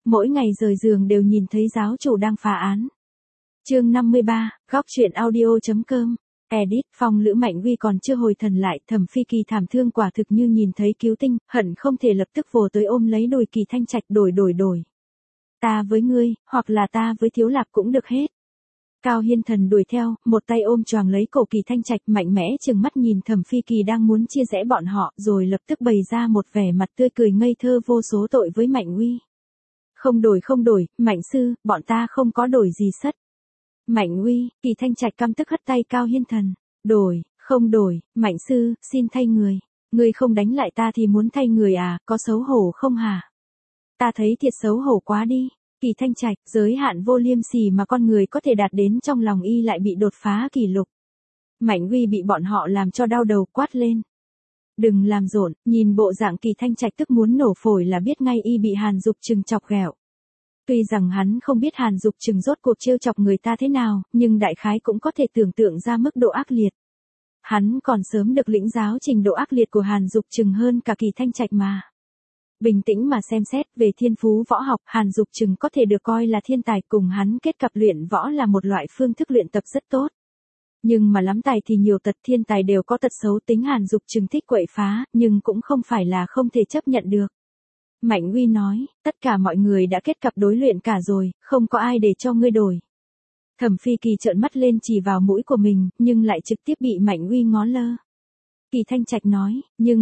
Mỗi ngày rời giường đều nhìn thấy giáo chủ đang phá án. Chương 53, góc truyện audio.com. Edit, Phong Lữ Mạnh Huy còn chưa hồi thần lại, Thẩm Phi Kỳ thảm thương quả thực như nhìn thấy cứu tinh, hận không thể lập tức vồ tới ôm lấy đùi Kỳ Thanh Trạch đổi. Ta với ngươi, hoặc là ta với Thiếu Lạc cũng được hết. Cao Hiên Thần đuổi theo, một tay ôm choàng lấy cổ Kỳ Thanh Trạch, mạnh mẽ trừng mắt nhìn Thẩm Phi Kỳ đang muốn chia rẽ bọn họ, rồi lập tức bày ra một vẻ mặt tươi cười ngây thơ vô số tội với Mạnh Huy. Không đổi, Mạnh sư, bọn ta không có đổi gì sất. Mạnh Huy, Kỳ Thanh Trạch căm tức hất tay Cao Hiên Thần. Không đổi, Mạnh sư, xin thay người. Ngươi không đánh lại ta thì muốn thay người à, có xấu hổ không hả? Ta thấy thiệt xấu hổ quá đi. Kỳ Thanh Trạch, giới hạn vô liêm sỉ mà con người có thể đạt đến trong lòng y lại bị đột phá kỷ lục. Mạnh Huy bị bọn họ làm cho đau đầu, quát lên. Đừng làm rộn, nhìn bộ dạng Kỳ Thanh Trạch tức muốn nổ phổi là biết ngay y bị Hàn Dục Trừng chọc ghẹo. Tuy rằng hắn không biết Hàn Dục Trừng rốt cuộc trêu chọc người ta thế nào, nhưng đại khái cũng có thể tưởng tượng ra mức độ ác liệt. Hắn còn sớm được lĩnh giáo trình độ ác liệt của Hàn Dục Trừng hơn cả Kỳ Thanh Trạch mà. Bình tĩnh mà xem xét, về thiên phú võ học, Hàn Dục Trừng có thể được coi là thiên tài, cùng hắn kết cặp luyện võ là một loại phương thức luyện tập rất tốt. Nhưng mà lắm tài thì nhiều tật, thiên tài đều có tật xấu, tính Hàn Dục Trừng thích quậy phá, nhưng cũng không phải là không thể chấp nhận được. Mạnh Huy nói, tất cả mọi người đã kết cặp đối luyện cả rồi, không có ai để cho ngươi đổi. Thẩm Phi Kỳ trợn mắt lên chỉ vào mũi của mình, nhưng lại trực tiếp bị Mạnh Huy ngó lơ. Kỳ Thanh Trạch nói, nhưng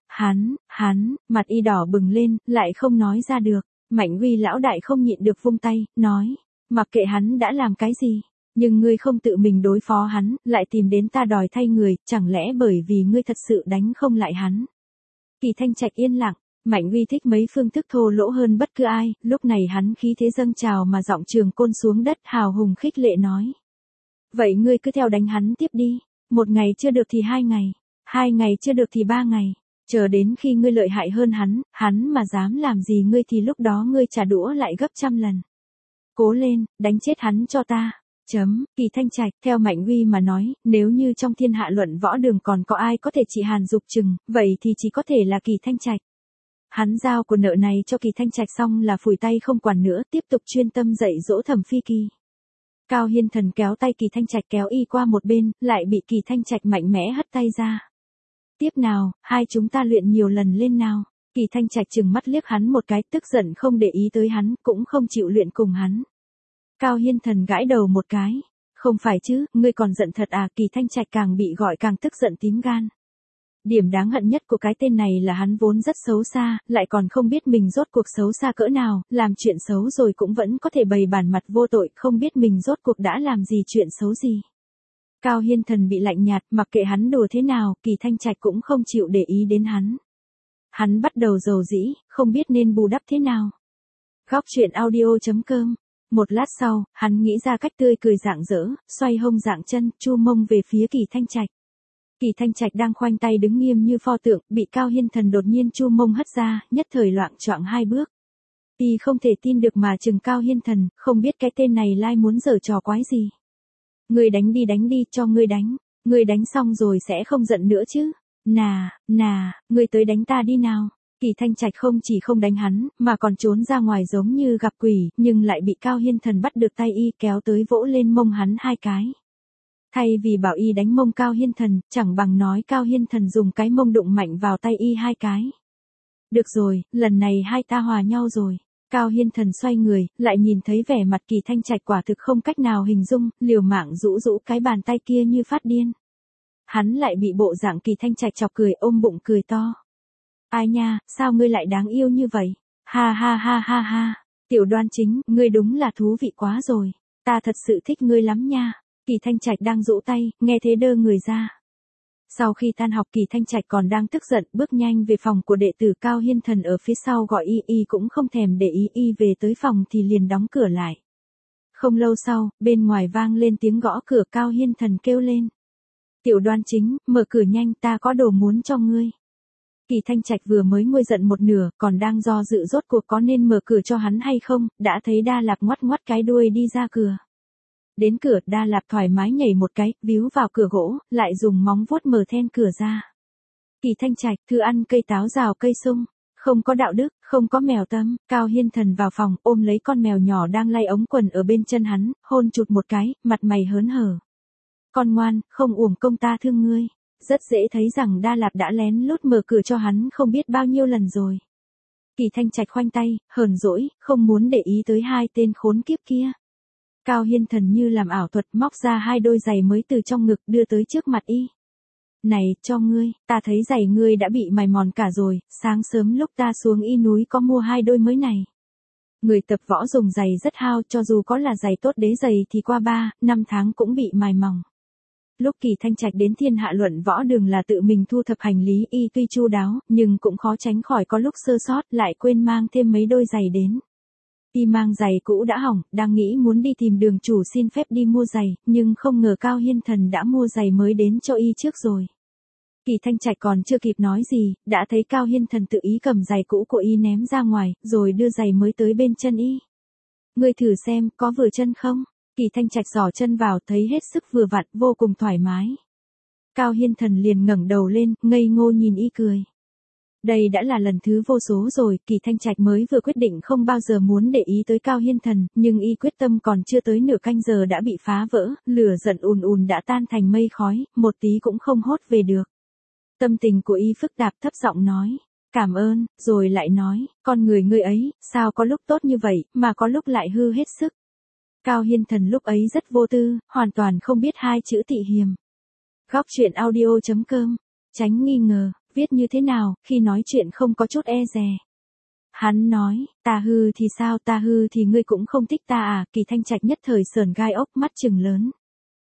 hắn, mặt y đỏ bừng lên, lại không nói ra được. Mạnh Huy lão đại không nhịn được vung tay, nói, mặc kệ hắn đã làm cái gì, nhưng ngươi không tự mình đối phó hắn, lại tìm đến ta đòi thay người, chẳng lẽ bởi vì ngươi thật sự đánh không lại hắn? Kỳ Thanh Trạch yên lặng. Mạnh Huy thích mấy phương thức thô lỗ hơn bất cứ ai, lúc này hắn khí thế dâng trào mà giọng trường côn xuống đất hào hùng khích lệ nói. Vậy ngươi cứ theo đánh hắn tiếp đi, một ngày chưa được thì 2 ngày, 2 ngày chưa được thì 3 ngày, chờ đến khi ngươi lợi hại hơn hắn mà dám làm gì ngươi thì lúc đó ngươi trả đũa lại gấp trăm lần. Cố lên, đánh chết hắn cho ta. Kỳ Thanh Trạch, theo Mạnh Huy mà nói, nếu như trong thiên hạ luận võ đường còn có ai có thể trị Hàn Dục Trừng, vậy thì chỉ có thể là Kỳ Thanh Trạch. Hắn giao của nợ này cho Kỳ Thanh Trạch xong là phủi tay không quản nữa, tiếp tục chuyên tâm dạy dỗ Thẩm Phi Kỳ. Cao Hiên Thần kéo tay Kỳ Thanh Trạch kéo y qua một bên, lại bị Kỳ Thanh Trạch mạnh mẽ hất tay ra. Tiếp nào, hai chúng ta luyện nhiều lần lên nào. Kỳ Thanh Trạch trừng mắt liếc hắn một cái, tức giận không để ý tới hắn, cũng không chịu luyện cùng hắn. Cao Hiên Thần gãi đầu một cái. Không phải chứ, ngươi còn giận thật à? Kỳ Thanh Trạch càng bị gọi càng tức giận tím gan. Điểm đáng hận nhất của cái tên này là hắn vốn rất xấu xa, lại còn không biết mình rốt cuộc xấu xa cỡ nào, làm chuyện xấu rồi cũng vẫn có thể bày bản mặt vô tội, không biết mình rốt cuộc đã làm gì chuyện xấu gì. Cao Hiên Thần bị lạnh nhạt, mặc kệ hắn đùa thế nào, Kỳ Thanh Trạch cũng không chịu để ý đến hắn. Hắn bắt đầu dầu dĩ, không biết nên bù đắp thế nào. Góc truyện audio.com. Một lát sau, hắn nghĩ ra cách tươi cười rạng rỡ, xoay hông dạng chân, chu mông về phía Kỳ Thanh Trạch. Kỳ Thanh Trạch đang khoanh tay đứng nghiêm như pho tượng, bị Cao Hiên Thần đột nhiên chu mông hất ra, nhất thời loạng choạng 2 bước. Y không thể tin được mà chừng Cao Hiên Thần, không biết cái tên này lai muốn giở trò quái gì. Ngươi đánh đi, cho ngươi đánh. Ngươi đánh xong rồi sẽ không giận nữa chứ. Ngươi tới đánh ta đi nào. Kỳ Thanh Trạch không chỉ không đánh hắn, mà còn trốn ra ngoài giống như gặp quỷ, nhưng lại bị Cao Hiên Thần bắt được tay y kéo tới vỗ lên mông hắn 2 cái. Thay vì bảo y đánh mông Cao Hiên Thần, chẳng bằng nói Cao Hiên Thần dùng cái mông đụng mạnh vào tay y 2 cái. Được rồi, lần này hai ta hòa nhau rồi. Cao Hiên Thần xoay người, lại nhìn thấy vẻ mặt Kỳ Thanh Trạch quả thực không cách nào hình dung, liều mạng rũ cái bàn tay kia như phát điên. Hắn lại bị bộ dạng Kỳ Thanh Trạch chọc cười, ôm bụng cười to. Ai nha, sao ngươi lại đáng yêu như vậy? Ha. Tiểu Đoan Chính, ngươi đúng là thú vị quá rồi. Ta thật sự thích ngươi lắm nha. Kỳ Thanh Trạch đang rũ tay, nghe thế đơ người ra. Sau khi tan học, Kỳ Thanh Trạch còn đang tức giận, bước nhanh về phòng của đệ tử. Cao Hiên Thần ở phía sau gọi y cũng không thèm để ý, y về tới phòng thì liền đóng cửa lại. Không lâu sau, bên ngoài vang lên tiếng gõ cửa. Cao Hiên Thần kêu lên. Tiểu Đoan Chính, mở cửa nhanh, ta có đồ muốn cho ngươi. Kỳ Thanh Trạch vừa mới nguôi giận một nửa, còn đang do dự rốt cuộc có nên mở cửa cho hắn hay không, đã thấy Đa Lạp ngoắt cái đuôi đi ra cửa. Đến cửa, Đa Lạp thoải mái nhảy một cái, víu vào cửa gỗ, lại dùng móng vuốt mở then cửa ra. Kỳ Thanh Trạch, thư ăn cây táo rào cây sung. không có đạo đức, không có mèo tâm. Cao Hiên Thần vào phòng, ôm lấy con mèo nhỏ đang lay ống quần ở bên chân hắn, hôn chụt một cái, mặt mày hớn hở. Con ngoan, không uổng công ta thương ngươi. Rất dễ thấy rằng Đa Lạp đã lén lút mở cửa cho hắn không biết bao nhiêu lần rồi. Kỳ Thanh Trạch khoanh tay, hờn dỗi, không muốn để ý tới hai tên khốn kiếp kia. Cao Hiên Thần như làm ảo thuật móc ra hai đôi giày mới từ trong ngực đưa tới trước mặt y. Này, cho ngươi, ta thấy giày ngươi đã bị mài mòn cả rồi, sáng sớm lúc ta xuống y núi có mua hai đôi mới này. Người tập võ dùng giày rất hao, cho dù có là giày tốt đế giày thì qua 3-5 tháng cũng bị mài mỏng. Lúc Kỳ Thanh Trạch đến Thiên Hạ Luận Võ Đường là tự mình thu thập hành lý, y tuy chu đáo, nhưng cũng khó tránh khỏi có lúc sơ sót, lại quên mang thêm mấy đôi giày đến. Y mang giày cũ đã hỏng, đang nghĩ muốn đi tìm đường chủ xin phép đi mua giày, nhưng không ngờ Cao Hiên Thần đã mua giày mới đến cho y trước rồi. Kỳ Thanh Trạch còn chưa kịp nói gì, đã thấy Cao Hiên Thần tự ý cầm giày cũ của y ném ra ngoài, rồi đưa giày mới tới bên chân y. Ngươi thử xem, có vừa chân không? Kỳ Thanh Trạch giỏ chân vào, thấy hết sức vừa vặn, vô cùng thoải mái. Cao Hiên Thần liền ngẩng đầu lên, ngây ngô nhìn y cười. Đây đã là lần thứ vô số rồi, Kỳ Thanh Trạch mới vừa quyết định không bao giờ muốn để ý tới Cao Hiên Thần, nhưng y quyết tâm còn chưa tới nửa canh giờ đã bị phá vỡ, lửa giận ùn ùn đã tan thành mây khói, một tí cũng không hốt về được. Tâm tình của y phức tạp, thấp giọng nói, cảm ơn, rồi lại nói, con người ngươi ấy, sao có lúc tốt như vậy, mà có lúc lại hư hết sức. Cao Hiên Thần lúc ấy rất vô tư, hoàn toàn không biết hai chữ tị hiềm. Góc truyện audio.com, tránh nghi ngờ, viết như thế nào, khi nói chuyện không có chút e dè. Hắn nói, ta hư thì sao, ta hư thì ngươi cũng không thích ta à? Kỳ Thanh Trạch nhất thời sờn gai ốc, mắt trừng lớn.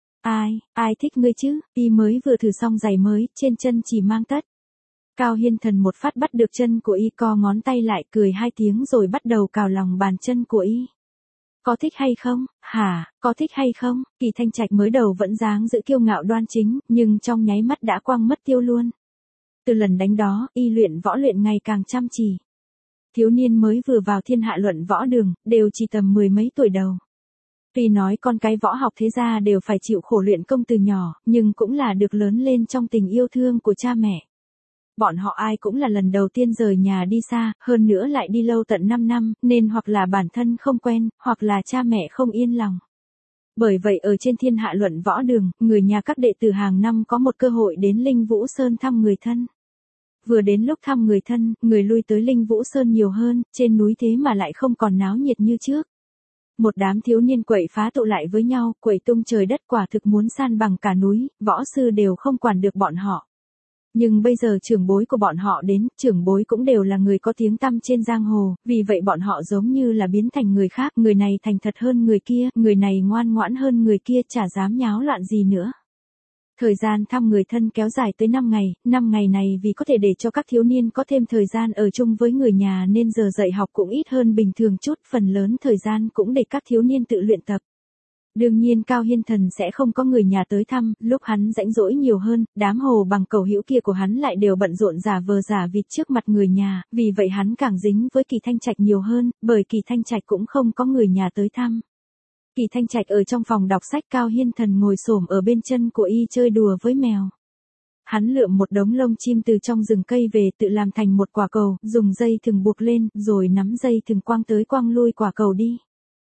Ai thích ngươi chứ, y mới vừa thử xong giày mới, trên chân chỉ mang tất. Cao Hiên Thần một phát bắt được chân của y, co ngón tay lại, cười hai tiếng rồi bắt đầu cào lòng bàn chân của y. Có thích hay không? Hả, có thích hay không? Kỳ Thanh Trạch mới đầu vẫn dáng giữ kiêu ngạo đoan chính, nhưng trong nháy mắt đã quang mất tiêu luôn. Từ lần đánh đó, y luyện võ luyện ngày càng chăm chỉ. Thiếu niên mới vừa vào Thiên Hạ Luận Võ Đường, đều chỉ tầm 10 mấy tuổi đầu. Tuy nói con cái võ học thế gia đều phải chịu khổ luyện công từ nhỏ, nhưng cũng là được lớn lên trong tình yêu thương của cha mẹ. Bọn họ ai cũng là lần đầu tiên rời nhà đi xa, hơn nữa lại đi lâu tận 5 năm, nên hoặc là bản thân không quen, hoặc là cha mẹ không yên lòng. Bởi vậy ở trên Thiên Hạ Luận Võ Đường, người nhà các đệ tử hàng năm có một cơ hội đến Linh Vũ Sơn thăm người thân. Vừa đến lúc thăm người thân, người lui tới Linh Vũ Sơn nhiều hơn, trên núi thế mà lại không còn náo nhiệt như trước. Một đám thiếu niên quậy phá tụ lại với nhau, quậy tung trời đất, quả thực muốn san bằng cả núi, võ sư đều không quản được bọn họ. Nhưng bây giờ trưởng bối của bọn họ đến, trưởng bối cũng đều là người có tiếng tăm trên giang hồ, vì vậy bọn họ giống như là biến thành người khác, người này thành thật hơn người kia, người này ngoan ngoãn hơn người kia, chả dám nháo loạn gì nữa. Thời gian thăm người thân kéo dài tới 5 ngày này vì có thể để cho các thiếu niên có thêm thời gian ở chung với người nhà nên giờ dạy học cũng ít hơn bình thường chút, phần lớn thời gian cũng để các thiếu niên tự luyện tập. Đương nhiên Cao Hiên Thần sẽ không có người nhà tới thăm, lúc hắn rảnh rỗi nhiều hơn, đám hồ bằng cầu hữu kia của hắn lại đều bận rộn giả vờ giả vịt trước mặt người nhà, vì vậy hắn càng dính với Kỳ Thanh Trạch nhiều hơn, bởi Kỳ Thanh Trạch cũng không có người nhà tới thăm. Kỳ Thanh Trạch ở trong phòng đọc sách, Cao Hiên Thần ngồi xổm ở bên chân của y chơi đùa với mèo. Hắn lượm một đống lông chim từ trong rừng cây về, tự làm thành một quả cầu, dùng dây thừng buộc lên, rồi nắm dây thừng quăng tới quăng lui quả cầu đi.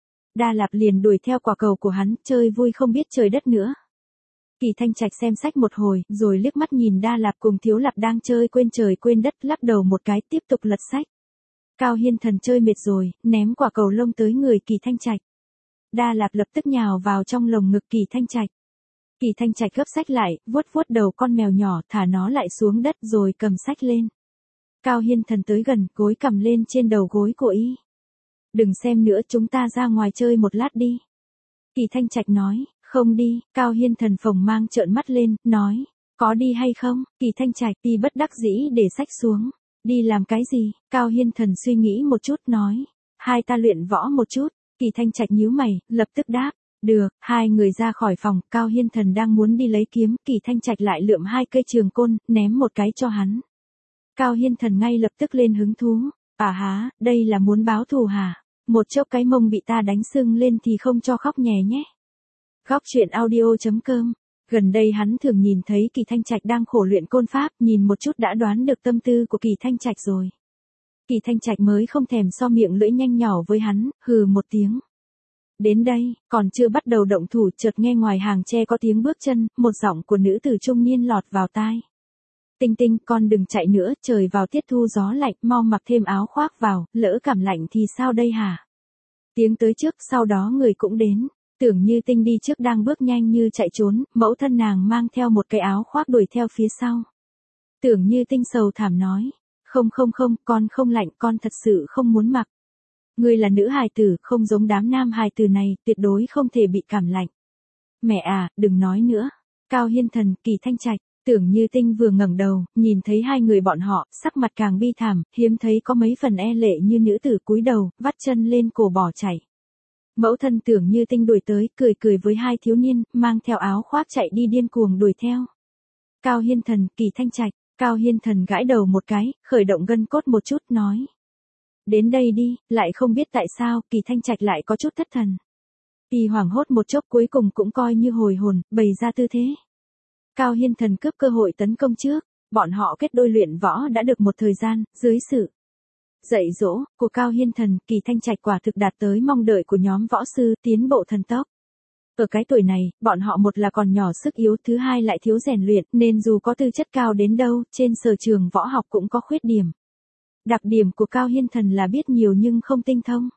Đa Lạp liền đuổi theo quả cầu của hắn, chơi vui không biết trời đất nữa. Kỳ Thanh Trạch xem sách một hồi, rồi liếc mắt nhìn Đa Lạp cùng Thiếu Lạp đang chơi quên trời quên đất, lắc đầu một cái, tiếp tục lật sách. Cao Hiên Thần chơi mệt rồi, ném quả cầu lông tới người Kỳ Thanh Trạch. Đa Lạp lập tức nhào vào trong lồng ngực Kỳ Thanh Trạch. Kỳ Thanh Trạch gấp sách lại, vuốt vuốt đầu con mèo nhỏ, thả nó lại xuống đất rồi cầm sách lên. Cao Hiên Thần tới gần, gối cầm lên trên đầu gối của y. Đừng xem nữa, chúng ta ra ngoài chơi một lát đi. Kỳ Thanh Trạch nói, không đi. Cao Hiên Thần phồng mang trợn mắt lên, nói, có đi hay không? Kỳ Thanh Trạch đi bất đắc dĩ để sách xuống. Đi làm cái gì? Cao Hiên Thần suy nghĩ một chút nói, hai ta luyện võ một chút. Kỳ Thanh Trạch nhíu mày, lập tức đáp, được. Hai người ra khỏi phòng, Cao Hiên Thần đang muốn đi lấy kiếm, Kỳ Thanh Trạch lại lượm hai cây trường côn, ném một cái cho hắn. Cao Hiên Thần ngay lập tức lên hứng thú, à há, đây là muốn báo thù hả? Một chốc cái mông bị ta đánh sưng lên thì không cho khóc nhè nhé. Góc truyện audio.com. Gần đây hắn thường nhìn thấy Kỳ Thanh Trạch đang khổ luyện côn pháp, nhìn một chút đã đoán được tâm tư của Kỳ Thanh Trạch rồi. Kỳ Thanh Trạch mới không thèm so miệng lưỡi nhanh nhỏ với hắn, hừ một tiếng. Đến đây, còn chưa bắt đầu động thủ chợt nghe ngoài hàng tre có tiếng bước chân, một giọng của nữ tử trung niên lọt vào tai. Tinh Tinh, con đừng chạy nữa, trời vào tiết thu gió lạnh, mau mặc thêm áo khoác vào, lỡ cảm lạnh thì sao đây hả? Tiếng tới trước, sau đó người cũng đến. Tưởng Như Tinh đi trước đang bước nhanh như chạy trốn, mẫu thân nàng mang theo một cái áo khoác đuổi theo phía sau. Tưởng Như Tinh sầu thảm nói, không, con không lạnh, con thật sự không muốn mặc. Ngươi là nữ hài tử, không giống đám nam hài tử này, tuyệt đối không thể bị cảm lạnh. Mẹ à, đừng nói nữa. Cao Hiên Thần, Kỳ Thanh Trạch, Tưởng Như Tinh vừa ngẩng đầu, nhìn thấy hai người bọn họ, sắc mặt càng bi thảm, hiếm thấy có mấy phần e lệ như nữ tử cúi đầu, vắt chân lên cổ bỏ chạy. Mẫu thân Tưởng Như Tinh đuổi tới, cười với hai thiếu niên, mang theo áo khoác chạy đi điên cuồng đuổi theo. Cao Hiên Thần, Kỳ Thanh Trạch, Cao Hiên Thần gãi đầu một cái, khởi động gân cốt một chút, nói. Đến đây đi, lại không biết tại sao, Kỳ Thanh Trạch lại có chút thất thần. Y hoảng hốt một chốc cuối cùng cũng coi như hồi hồn, bày ra tư thế. Cao Hiên Thần cướp cơ hội tấn công trước, bọn họ kết đôi luyện võ đã được một thời gian, dưới sự dạy dỗ của Cao Hiên Thần, Kỳ Thanh Trạch quả thực đạt tới mong đợi của nhóm võ sư, tiến bộ thần tốc. Ở cái tuổi này, bọn họ một là còn nhỏ sức yếu, thứ hai lại thiếu rèn luyện, nên dù có tư chất cao đến đâu, trên sở trường võ học cũng có khuyết điểm. Đặc điểm của Cao Hiên Thần là biết nhiều nhưng không tinh thông.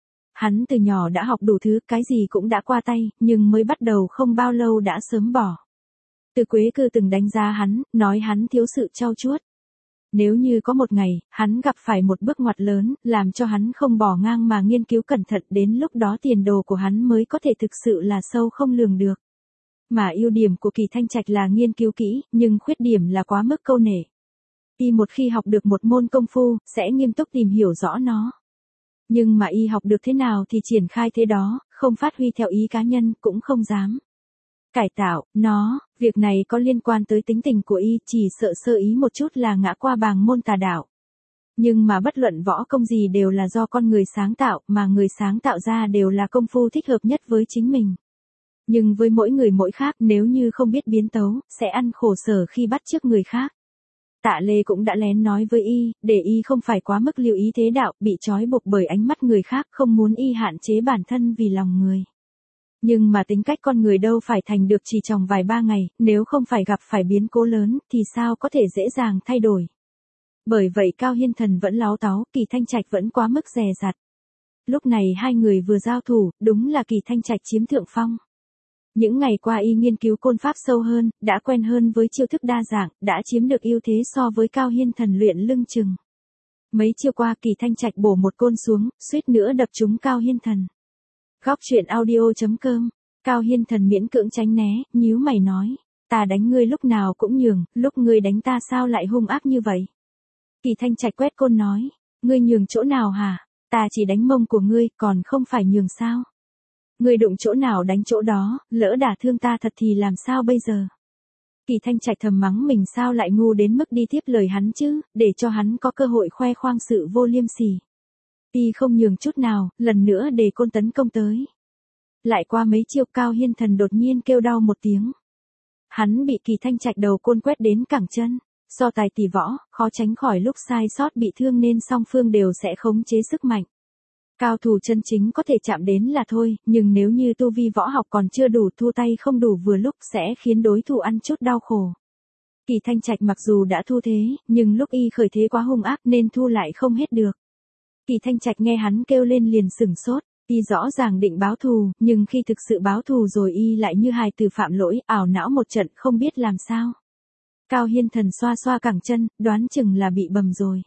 Hắn từ nhỏ đã học đủ thứ, cái gì cũng đã qua tay, nhưng mới bắt đầu không bao lâu đã sớm bỏ. Từ Quế Cư từng đánh giá hắn, nói hắn thiếu sự trau chuốt. Nếu như có một ngày, hắn gặp phải một bước ngoặt lớn, làm cho hắn không bỏ ngang mà nghiên cứu cẩn thận, đến lúc đó tiền đồ của hắn mới có thể thực sự là sâu không lường được. Mà ưu điểm của Kỳ Thanh Trạch là nghiên cứu kỹ, nhưng khuyết điểm là quá mức câu nệ. Y một khi học được một môn công phu, sẽ nghiêm túc tìm hiểu rõ nó. Nhưng mà y học được thế nào thì triển khai thế đó, không phát huy theo ý cá nhân, cũng không dám cải tạo nó, việc này có liên quan tới tính tình của y, chỉ sợ sơ ý một chút là ngã qua bàng môn tà đạo. Nhưng mà bất luận võ công gì đều là do con người sáng tạo, mà người sáng tạo ra đều là công phu thích hợp nhất với chính mình. Nhưng với mỗi người mỗi khác, nếu như không biết biến tấu, sẽ ăn khổ sở khi bắt chước người khác. Tạ Lê cũng đã lén nói với y, để y không phải quá mức lưu ý thế đạo, bị trói buộc bởi ánh mắt người khác, không muốn y hạn chế bản thân vì lòng người. Nhưng mà tính cách con người đâu phải thành được chỉ trong vài ba ngày, nếu không phải gặp phải biến cố lớn, thì sao có thể dễ dàng thay đổi. Bởi vậy Cao Hiên Thần vẫn láo táo, Kỳ Thanh Trạch vẫn quá mức dè dặt. Lúc này hai người vừa giao thủ, đúng là Kỳ Thanh Trạch chiếm thượng phong. Những ngày qua y nghiên cứu côn pháp sâu hơn, đã quen hơn với chiêu thức đa dạng, đã chiếm được ưu thế so với Cao Hiên Thần luyện lưng chừng. Mấy chiêu qua Kỳ Thanh Trạch bổ một côn xuống, suýt nữa đập trúng Cao Hiên Thần. Góc truyện audio.com, Cao Hiên Thần miễn cưỡng tránh né, nhíu mày nói, ta đánh ngươi lúc nào cũng nhường, lúc ngươi đánh ta sao lại hung ác như vậy? Kỳ Thanh Trạch quét côn nói, ngươi nhường chỗ nào hả? Ta chỉ đánh mông của ngươi, còn không phải nhường sao? Ngươi đụng chỗ nào đánh chỗ đó, lỡ đả thương ta thật thì làm sao bây giờ? Kỳ Thanh Trạch thầm mắng mình sao lại ngu đến mức đi tiếp lời hắn chứ, để cho hắn có cơ hội khoe khoang sự vô liêm sỉ. Y không nhường chút nào, lần nữa để côn tấn công tới. Lại qua mấy chiêu Cao Hiên Thần đột nhiên kêu đau một tiếng. Hắn bị Kỳ Thanh Trạch đầu côn quét đến cẳng chân. So tài tỷ võ, khó tránh khỏi lúc sai sót bị thương nên song phương đều sẽ khống chế sức mạnh. Cao thủ chân chính có thể chạm đến là thôi, nhưng nếu như tu vi võ học còn chưa đủ, thu tay không đủ vừa lúc sẽ khiến đối thủ ăn chút đau khổ. Kỳ Thanh Trạch mặc dù đã thu thế, nhưng lúc y khởi thế quá hung ác nên thu lại không hết được. Kỳ Thanh Trạch nghe hắn kêu lên liền sửng sốt, y rõ ràng định báo thù, nhưng khi thực sự báo thù rồi y lại như hài tử phạm lỗi, ảo não một trận không biết làm sao. Cao Hiên Thần xoa xoa cẳng chân, đoán chừng là bị bầm rồi.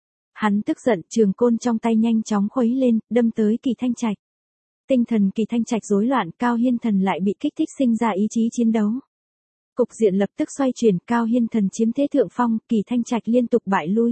Hắn tức giận, trường côn trong tay nhanh chóng khuấy lên, đâm tới Kỳ Thanh Trạch. Tinh thần Kỳ Thanh Trạch rối loạn, Cao Hiên Thần lại bị kích thích sinh ra ý chí chiến đấu. Cục diện lập tức xoay chuyển, Cao Hiên Thần chiếm thế thượng phong, Kỳ Thanh Trạch liên tục bại lui.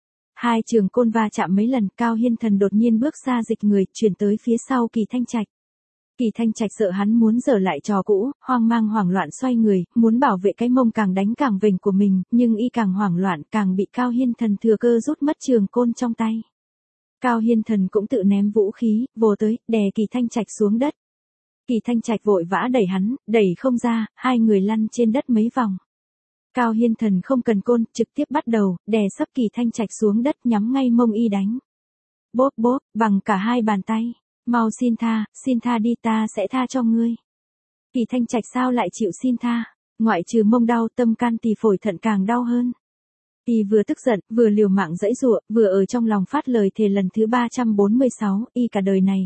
Hai trường côn va chạm mấy lần, Cao Hiên Thần đột nhiên bước xa dịch người, chuyển tới phía sau Kỳ Thanh Trạch. Kỳ Thanh Trạch sợ hắn muốn dở lại trò cũ, hoang mang hoảng loạn xoay người, muốn bảo vệ cái mông càng đánh càng vểnh của mình, nhưng y càng hoảng loạn càng bị Cao Hiên Thần thừa cơ rút mất trường côn trong tay. Cao Hiên Thần cũng tự ném vũ khí, vồ tới, đè Kỳ Thanh Trạch xuống đất. Kỳ Thanh Trạch vội vã đẩy hắn, đẩy không ra, hai người lăn trên đất mấy vòng. Cao Hiên Thần không cần côn, trực tiếp bắt đầu, đè sấp Kỳ Thanh Trạch xuống đất nhắm ngay mông y đánh. Bốp bốp, bằng cả hai bàn tay. Mau xin tha đi ta sẽ tha cho ngươi. Kỳ Thanh Trạch sao lại chịu xin tha, ngoại trừ mông đau tâm can thì phổi thận càng đau hơn. Y vừa tức giận, vừa liều mạng giãy giụa, vừa ở trong lòng phát lời thề lần thứ 346, y cả đời này,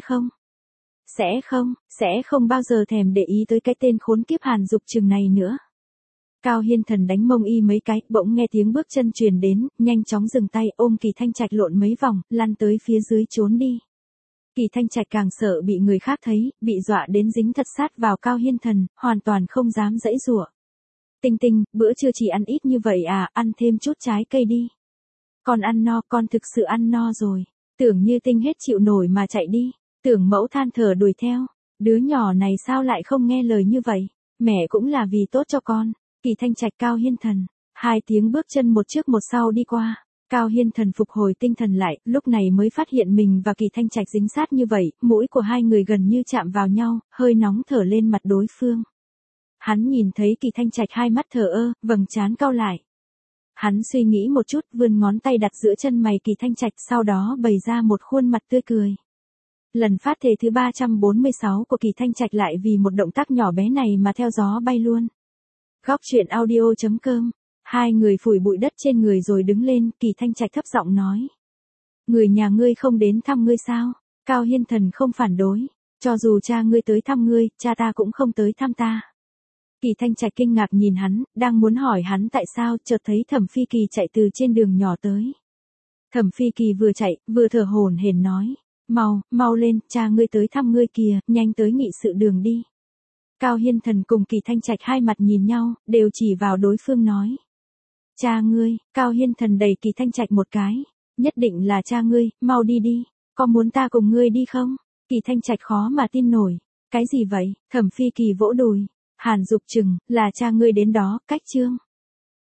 sẽ không bao giờ thèm để ý tới cái tên khốn kiếp Hàn Dục Trừng này nữa. Cao Hiên Thần đánh mông y mấy cái, bỗng nghe tiếng bước chân truyền đến, nhanh chóng dừng tay ôm Kỳ Thanh Trạch lộn mấy vòng, lăn tới phía dưới trốn đi. Kỳ Thanh Trạch càng sợ bị người khác thấy, bị dọa đến dính thật sát vào Cao Hiên Thần, hoàn toàn không dám giãy giụa. Tinh Tinh, bữa trưa chỉ ăn ít như vậy à, ăn thêm chút trái cây đi. Con ăn no, con thực sự ăn no rồi. Tưởng Như Tinh hết chịu nổi mà chạy đi. Tưởng Mẫu than thở đuổi theo. Đứa nhỏ này sao lại không nghe lời như vậy, mẹ cũng là vì tốt cho con. Kỳ Thanh Trạch Cao Hiên Thần, hai tiếng bước chân một trước một sau đi qua. Cao Hiên Thần phục hồi tinh thần lại, lúc này mới phát hiện mình và Kỳ Thanh Trạch dính sát như vậy, mũi của hai người gần như chạm vào nhau, hơi nóng thở lên mặt đối phương. Hắn nhìn thấy Kỳ Thanh Trạch hai mắt thờ ơ, vầng trán cau lại. Hắn suy nghĩ một chút, vươn ngón tay đặt giữa chân mày Kỳ Thanh Trạch, sau đó bày ra một khuôn mặt tươi cười. Lần phát thề thứ 346 của Kỳ Thanh Trạch lại vì một động tác nhỏ bé này mà theo gió bay luôn. Góc truyện audio.com. Hai người phủi bụi đất trên người rồi đứng lên, Kỳ Thanh Trạch thấp giọng nói. Người nhà ngươi không đến thăm ngươi sao? Cao Hiên Thần không phản đối. Cho dù cha ngươi tới thăm ngươi, cha ta cũng không tới thăm ta. Kỳ Thanh Trạch kinh ngạc nhìn hắn, đang muốn hỏi hắn tại sao, chợt thấy Thẩm Phi Kỳ chạy từ trên đường nhỏ tới. Thẩm Phi Kỳ vừa chạy, vừa thở hổn hển nói. Mau lên, cha ngươi tới thăm ngươi kìa, nhanh tới nghị sự đường đi. Cao Hiên Thần cùng Kỳ Thanh Trạch hai mặt nhìn nhau, đều chỉ vào đối phương nói. Cha ngươi, Cao Hiên Thần đẩy Kỳ Thanh Trạch một cái. Nhất định là cha ngươi, mau đi đi. Có muốn ta cùng ngươi đi không? Kỳ Thanh Trạch khó mà tin nổi. Cái gì vậy? Thẩm Phi Kỳ vỗ đùi. Hàn Dục Trừng, là cha ngươi đến đó, cách chương.